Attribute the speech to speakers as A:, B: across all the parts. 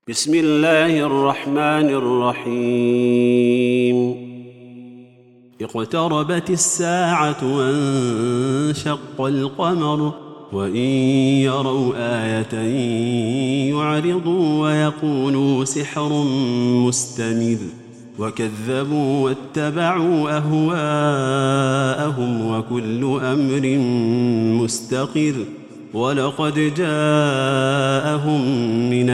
A: بسم الله الرحمن الرحيم. اقتربت الساعة وانشق القمر وإن يروا آية يعرضوا ويقولوا سحر مستمر وكذبوا واتبعوا أهواءهم وكل أمر مستقر ولقد جاءهم من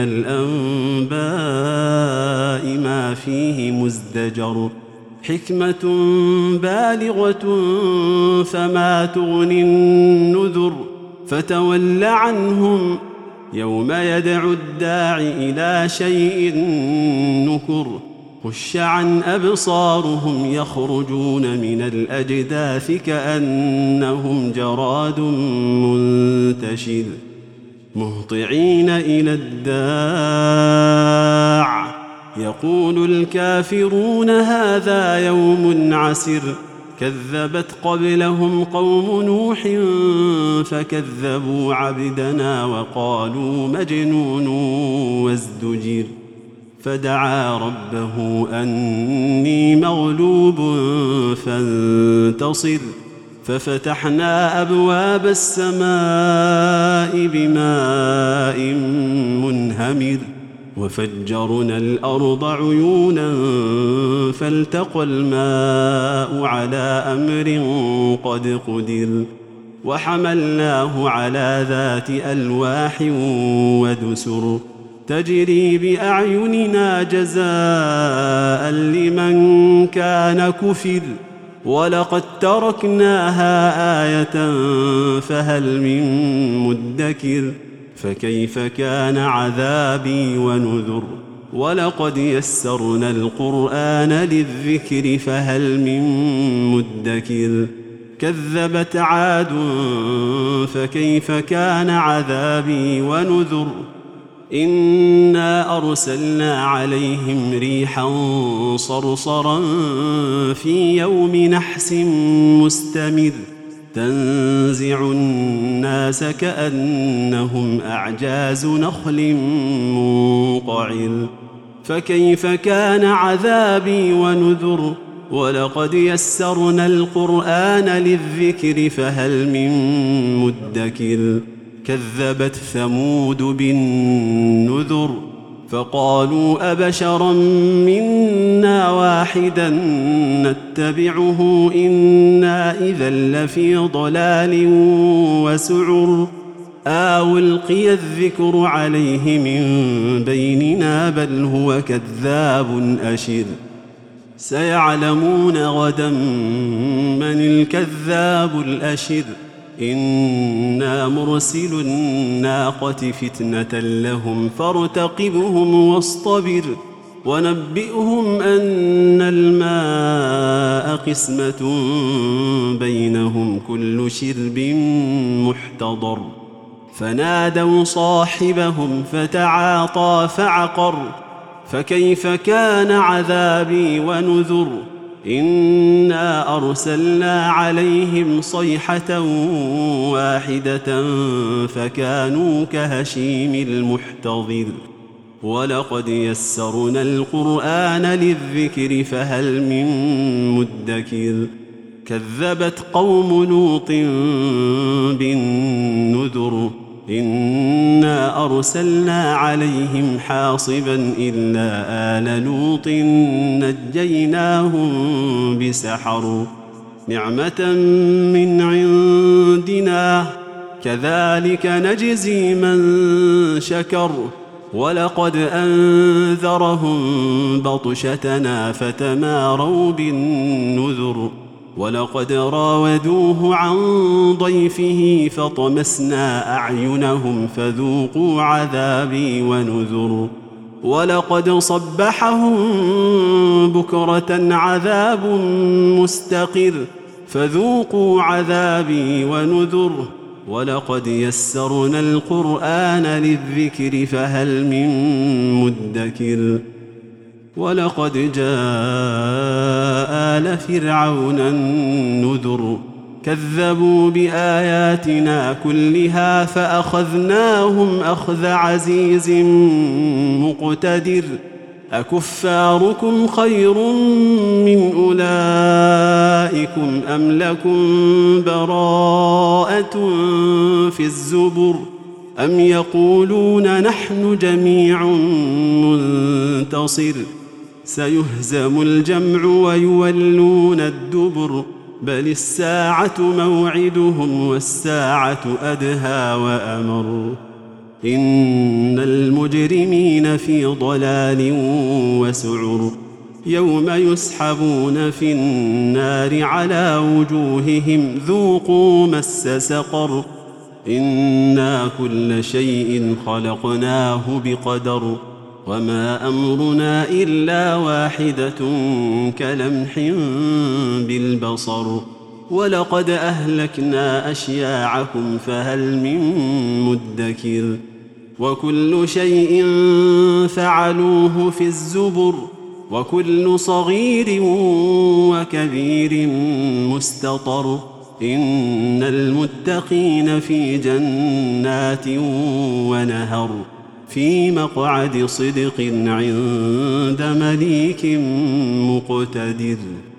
A: الأنباء ما فيه مزدجر حكمة بالغة فما تغني النذر فتول عنهم يوم يدعو الداع إلى شيء نكر خش عن أبصارهم يخرجون من الأجداث كأنهم جراد منتشر مهطعين إلى الداع يقول الكافرون هذا يوم عسر كذبت قبلهم قوم نوح فكذبوا عبدنا وقالوا مجنون وازدجر فدعا ربه أني مغلوب فانتصر ففتحنا أبواب السماء بماء منهمر وفجرنا الأرض عيونا فالتقى الماء على أمر قد قدر وحملناه على ذات ألواح ودسر تجري بأعيننا جزاء لمن كان كفر ولقد تركناها آية فهل من مدكر فكيف كان عذابي ونذر ولقد يسرنا القرآن للذكر فهل من مدكر كذبت عاد فكيف كان عذابي ونذر إنا أرسلنا عليهم ريحا صرصرا في يوم نحس مستمر تنزع الناس كأنهم أعجاز نخل منقعر فكيف كان عذابي ونذر ولقد يسرنا القرآن للذكر فهل من مدكر كذبت ثمود بالنذر فقالوا أبشرا منا واحدا نتبعه إنا إذا لفي ضلال وسعر ألقي الذكر عليه من بيننا بل هو كذاب أشر سيعلمون غدا من الكذاب الأشر إنا مرسل الناقة فتنة لهم فارتقبهم واصطبر ونبئهم أن الماء قسمة بينهم كل شرب محتضر فنادوا صاحبهم فتعاطى فعقر فكيف كان عذابي ونذر إنا أرسلنا عليهم صيحة واحدة فكانوا كهشيم المحتضر ولقد يسرنا القرآن للذكر فهل من مدكر كذبت قوم لوط بالنذر إنا أرسلنا عليهم حاصبا إلا آل لوط نجيناهم بسحر نعمة من عندنا كذلك نجزي من شكر ولقد أنذرهم بطشتنا فتماروا بالنذر ولقد راودوه عن ضيفه فطمسنا أعينهم فذوقوا عذابي ونذر ولقد صبحهم بكرة عذاب مستقر فذوقوا عذابي ونذر ولقد يسرنا القرآن للذكر فهل من مدكر ولقد جاء آل فرعون النذر كذبوا بآياتنا كلها فأخذناهم أخذ عزيز مقتدر أكفاركم خير من أولئكم أم لكم براءة في الزبر أم يقولون نحن جميع منتصر سيهزم الجمع ويولون الدبر بل الساعة موعدهم والساعة أدهى وأمر إن المجرمين في ضلال وسعر يوم يسحبون في النار على وجوههم ذوقوا مس سقر إنا كل شيء خلقناه بقدر وما أمرنا إلا واحدة كلمح بالبصر ولقد أهلكنا أشياعكم فهل من مدكر وكل شيء فعلوه في الزبر وكل صغير وكبير مستطر إن المتقين في جنات ونهر في مقعد صدق عند مليك مقتدر.